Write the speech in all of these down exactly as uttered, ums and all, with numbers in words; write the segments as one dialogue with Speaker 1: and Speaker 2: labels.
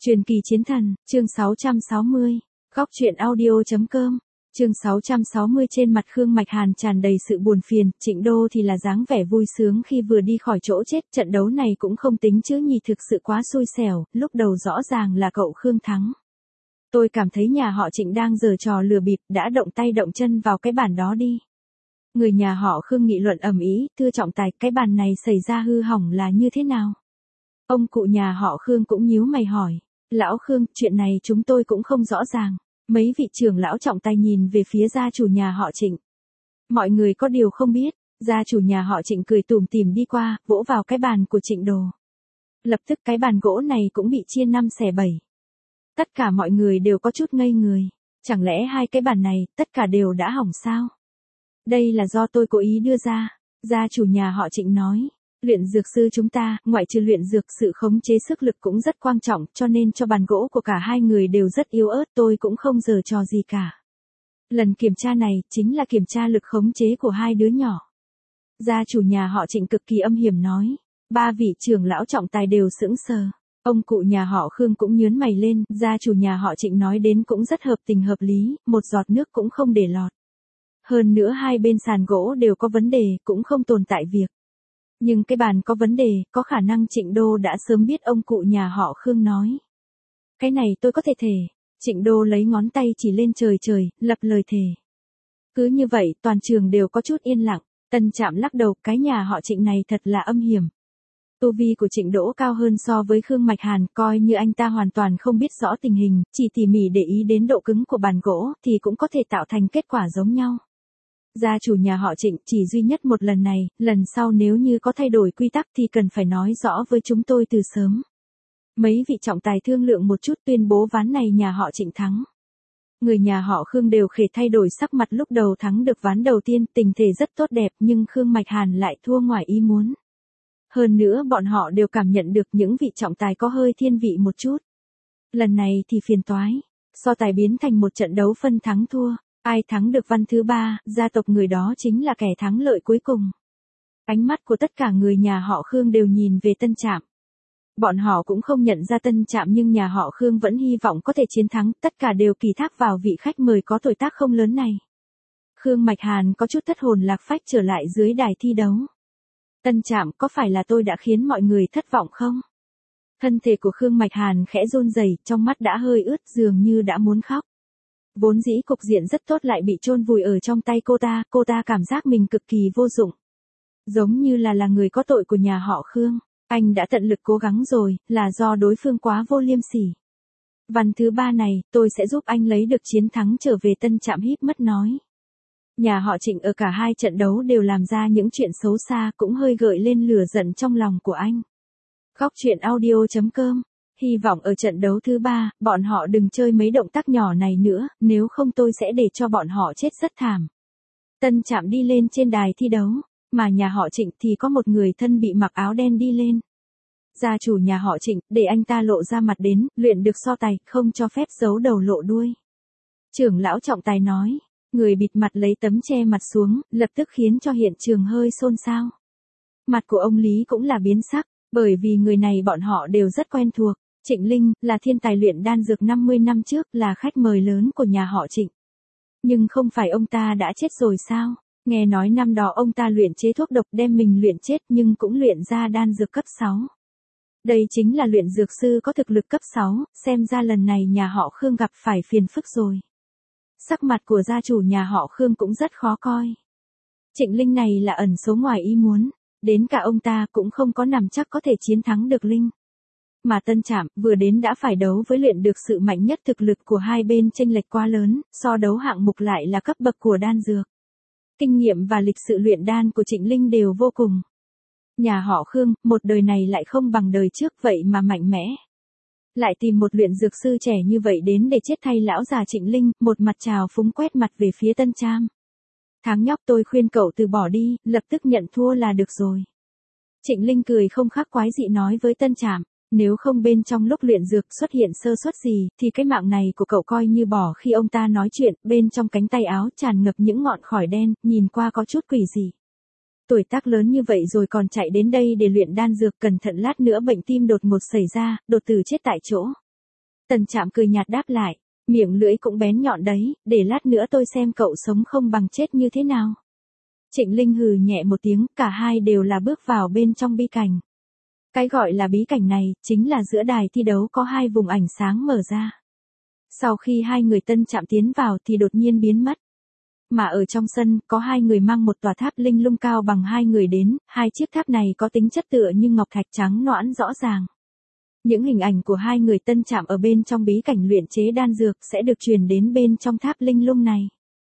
Speaker 1: Truyền kỳ chiến thần, chương sáu trăm sáu mươi, góc truyện audio.com, chương sáu trăm sáu mươi. Trên mặt Khương Mạch Hàn tràn đầy sự buồn phiền, Trịnh Đô thì là dáng vẻ vui sướng khi vừa đi khỏi chỗ chết. Trận đấu này cũng không tính chứ nhì, thực sự quá xui xẻo, lúc đầu rõ ràng là cậu Khương thắng. Tôi cảm thấy nhà họ Trịnh đang giở trò lừa bịp, đã động tay động chân vào cái bàn đó đi. Người nhà họ Khương nghị luận ầm ĩ, thưa trọng tài, cái bàn này xảy ra hư hỏng là như thế nào? Ông cụ nhà họ Khương cũng nhíu mày hỏi. Lão Khương, chuyện này chúng tôi cũng không rõ ràng. Mấy vị trưởng lão trọng tài nhìn về phía gia chủ nhà họ Trịnh. Mọi người có điều không biết, gia chủ nhà họ Trịnh cười tủm tỉm đi qua, vỗ vào cái bàn của Trịnh Đồ. Lập tức cái bàn gỗ này cũng bị chia năm xẻ bảy. Tất cả mọi người đều có chút ngây người. Chẳng lẽ hai cái bàn này, tất cả đều đã hỏng sao? Đây là do tôi cố ý đưa ra, gia chủ nhà họ Trịnh nói. Luyện dược sư chúng ta, ngoại trừ luyện dược, sự khống chế sức lực cũng rất quan trọng, cho nên cho bàn gỗ của cả hai người đều rất yếu ớt, tôi cũng không giở trò gì cả. Lần kiểm tra này, chính là kiểm tra lực khống chế của hai đứa nhỏ. Gia chủ nhà họ Trịnh cực kỳ âm hiểm nói. Ba vị trưởng lão trọng tài đều sững sờ. Ông cụ nhà họ Khương cũng nhướng mày lên, gia chủ nhà họ Trịnh nói đến cũng rất hợp tình hợp lý, một giọt nước cũng không để lọt. Hơn nữa hai bên sàn gỗ đều có vấn đề, cũng không tồn tại việc. Nhưng cái bàn có vấn đề, có khả năng Trịnh Đô đã sớm biết, ông cụ nhà họ Khương nói. Cái này tôi có thể thề. Trịnh Đô lấy ngón tay chỉ lên trời trời, lập lời thề. Cứ như vậy, toàn trường đều có chút yên lặng. Tân Trạm lắc đầu, cái nhà họ Trịnh này thật là âm hiểm. Tu vi của Trịnh Đỗ cao hơn so với Khương Mạch Hàn, coi như anh ta hoàn toàn không biết rõ tình hình, chỉ tỉ mỉ để ý đến độ cứng của bàn gỗ, thì cũng có thể tạo thành kết quả giống nhau. Gia chủ nhà họ Trịnh, chỉ duy nhất một lần này, lần sau nếu như có thay đổi quy tắc thì cần phải nói rõ với chúng tôi từ sớm. Mấy vị trọng tài thương lượng một chút, tuyên bố ván này nhà họ Trịnh thắng. Người nhà họ Khương đều khề thay đổi sắc mặt, lúc đầu thắng được ván đầu tiên, tình thể rất tốt đẹp, nhưng Khương Mạch Hàn lại thua ngoài ý muốn. Hơn nữa bọn họ đều cảm nhận được những vị trọng tài có hơi thiên vị một chút. Lần này thì phiền toái, so tài biến thành một trận đấu phân thắng thua. Ai thắng được ván thứ ba, gia tộc người đó chính là kẻ thắng lợi cuối cùng. Ánh mắt của tất cả người nhà họ Khương đều nhìn về Tân Trạm. Bọn họ cũng không nhận ra Tân Trạm, nhưng nhà họ Khương vẫn hy vọng có thể chiến thắng, tất cả đều kỳ thác vào vị khách mời có tuổi tác không lớn này. Khương Mạch Hàn có chút thất hồn lạc phách trở lại dưới đài thi đấu. Tân Trạm, có phải là tôi đã khiến mọi người thất vọng không? Thân thể của Khương Mạch Hàn khẽ run rẩy, trong mắt đã hơi ướt, dường như đã muốn khóc. Vốn dĩ cục diện rất tốt lại bị chôn vùi ở trong tay cô ta, cô ta cảm giác mình cực kỳ vô dụng. Giống như là là người có tội của nhà họ Khương. Anh đã tận lực cố gắng rồi, là do đối phương quá vô liêm sỉ. Ván thứ ba này, tôi sẽ giúp anh lấy được chiến thắng trở về. Tân Trạm híp mắt nói. Nhà họ Trịnh ở cả hai trận đấu đều làm ra những chuyện xấu xa, cũng hơi gợi lên lửa giận trong lòng của anh. Góc truyện audio.com. Hy vọng ở trận đấu thứ ba, bọn họ đừng chơi mấy động tác nhỏ này nữa, nếu không tôi sẽ để cho bọn họ chết rất thảm. Tân Trạm đi lên trên đài thi đấu, mà nhà họ Trịnh thì có một người thân bị mặc áo đen đi lên. Gia chủ nhà họ Trịnh, để anh ta lộ ra mặt đến, luyện được so tài, không cho phép giấu đầu lộ đuôi. Trưởng lão trọng tài nói, người bịt mặt lấy tấm che mặt xuống, lập tức khiến cho hiện trường hơi xôn xao. Mặt của ông Lý cũng là biến sắc, bởi vì người này bọn họ đều rất quen thuộc. Trịnh Linh, là thiên tài luyện đan dược năm mươi năm trước, là khách mời lớn của nhà họ Trịnh. Nhưng không phải ông ta đã chết rồi sao? Nghe nói năm đó ông ta luyện chế thuốc độc đem mình luyện chết, nhưng cũng luyện ra đan dược cấp sáu. Đây chính là luyện dược sư có thực lực cấp sáu, xem ra lần này nhà họ Khương gặp phải phiền phức rồi. Sắc mặt của gia chủ nhà họ Khương cũng rất khó coi. Trịnh Linh này là ẩn số ngoài ý muốn, đến cả ông ta cũng không có nắm chắc có thể chiến thắng được Linh. Mà Tân Trạm vừa đến đã phải đấu với luyện được sự mạnh nhất, thực lực của hai bên chênh lệch quá lớn, so đấu hạng mục lại là cấp bậc của đan dược. Kinh nghiệm và lịch sự luyện đan của Trịnh Linh đều vô cùng. Nhà họ Khương, một đời này lại không bằng đời trước, vậy mà mạnh mẽ. Lại tìm một luyện dược sư trẻ như vậy đến để chết thay lão già Trịnh Linh, một mặt trào phúng quét mặt về phía Tân Trạm. Thằng nhóc, tôi khuyên cậu từ bỏ đi, lập tức nhận thua là được rồi. Trịnh Linh cười không khác quái dị nói với Tân Trạm. Nếu không bên trong lúc luyện dược xuất hiện sơ suất gì, thì cái mạng này của cậu coi như bỏ. Khi ông ta nói chuyện, bên trong cánh tay áo tràn ngập những ngọn khói đen, nhìn qua có chút quỷ dị. Tuổi tác lớn như vậy rồi còn chạy đến đây để luyện đan dược, cẩn thận lát nữa bệnh tim đột ngột xảy ra, đột tử chết tại chỗ. Tần Trạm cười nhạt đáp lại, miệng lưỡi cũng bén nhọn đấy, để lát nữa tôi xem cậu sống không bằng chết như thế nào. Trịnh Linh hừ nhẹ một tiếng, cả hai đều là bước vào bên trong bí cảnh. Cái gọi là bí cảnh này, chính là giữa đài thi đấu có hai vùng ảnh sáng mở ra. Sau khi hai người Tân Trạm tiến vào thì đột nhiên biến mất. Mà ở trong sân, có hai người mang một tòa tháp linh lung cao bằng hai người đến, hai chiếc tháp này có tính chất tựa như ngọc thạch trắng nõn rõ ràng. Những hình ảnh của hai người Tân Trạm ở bên trong bí cảnh luyện chế đan dược sẽ được truyền đến bên trong tháp linh lung này.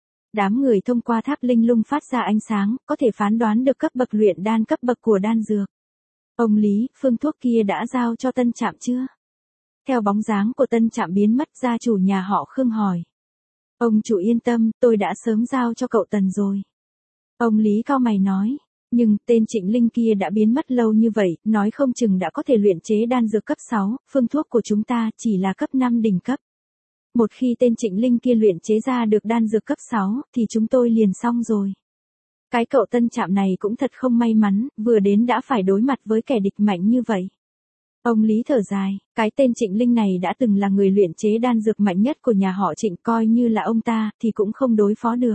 Speaker 1: Đám người thông qua tháp linh lung phát ra ánh sáng, có thể phán đoán được cấp bậc luyện đan cấp bậc của đan dược. Ông Lý, phương thuốc kia đã giao cho Tân Trạm chưa? Theo bóng dáng của Tân Trạm biến mất, gia chủ nhà họ Khương hỏi. Ông chủ yên tâm, tôi đã sớm giao cho cậu Tần rồi. Ông Lý cau mày nói, nhưng tên Trịnh Linh kia đã biến mất lâu như vậy, nói không chừng đã có thể luyện chế đan dược cấp sáu, phương thuốc của chúng ta chỉ là cấp năm đỉnh cấp. Một khi tên Trịnh Linh kia luyện chế ra được đan dược cấp sáu, thì chúng tôi liền xong rồi. Cái cậu Tân Trạm này cũng thật không may mắn, vừa đến đã phải đối mặt với kẻ địch mạnh như vậy. Ông Lý thở dài, cái tên Trịnh Linh này đã từng là người luyện chế đan dược mạnh nhất của nhà họ Trịnh, coi như là ông ta, thì cũng không đối phó được.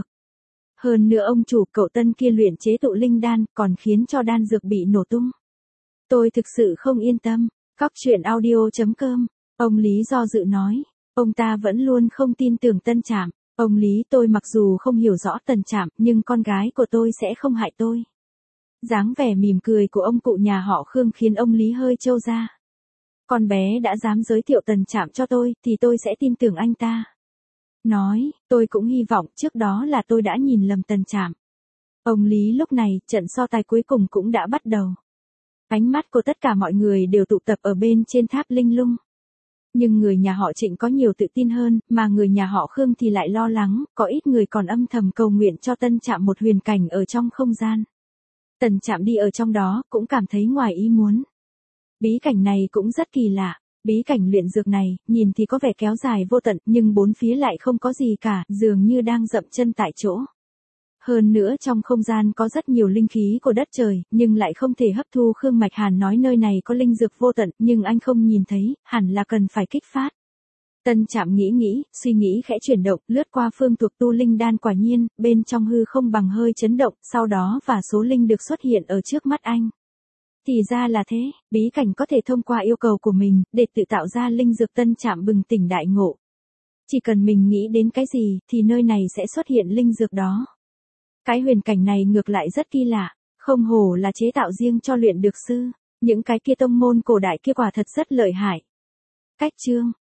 Speaker 1: Hơn nữa ông chủ cậu Tân kia luyện chế tụ linh đan, còn khiến cho đan dược bị nổ tung. Tôi thực sự không yên tâm. Góc truyện audio chấm com. Ông Lý do dự nói, ông ta vẫn luôn không tin tưởng Tân Trạm. Ông Lý, tôi mặc dù không hiểu rõ Tân Trạm, nhưng con gái của tôi sẽ không hại tôi. Dáng vẻ mỉm cười của ông cụ nhà họ Khương khiến ông Lý hơi trâu ra. Con bé đã dám giới thiệu Tân Trạm cho tôi, thì tôi sẽ tin tưởng anh ta. Nói, tôi cũng hy vọng trước đó là tôi đã nhìn lầm Tân Trạm. Ông Lý lúc này, trận so tài cuối cùng cũng đã bắt đầu. Ánh mắt của tất cả mọi người đều tụ tập ở bên trên tháp linh lung. Nhưng người nhà họ Trịnh có nhiều tự tin hơn, mà người nhà họ Khương thì lại lo lắng, có ít người còn âm thầm cầu nguyện cho Tân Trạm một huyền cảnh ở trong không gian. Tân Trạm đi ở trong đó, cũng cảm thấy ngoài ý muốn. Bí cảnh này cũng rất kỳ lạ. Bí cảnh luyện dược này, nhìn thì có vẻ kéo dài vô tận, nhưng bốn phía lại không có gì cả, dường như đang dậm chân tại chỗ. Hơn nữa trong không gian có rất nhiều linh khí của đất trời, nhưng lại không thể hấp thu. Khương Mạch Hàn nói nơi này có linh dược vô tận, nhưng anh không nhìn thấy, hẳn là cần phải kích phát. Tân Trạm nghĩ nghĩ, suy nghĩ khẽ chuyển động, lướt qua phương thuộc tu linh đan, quả nhiên, bên trong hư không bằng hơi chấn động, sau đó và số linh được xuất hiện ở trước mắt anh. Thì ra là thế, bí cảnh có thể thông qua yêu cầu của mình, để tự tạo ra linh dược. Tân Trạm bừng tỉnh đại ngộ. Chỉ cần mình nghĩ đến cái gì, thì nơi này sẽ xuất hiện linh dược đó. Cái huyền cảnh này ngược lại rất kỳ lạ, không hổ là chế tạo riêng cho luyện dược sư, những cái kia tông môn cổ đại kia quả thật rất lợi hại. Cách chương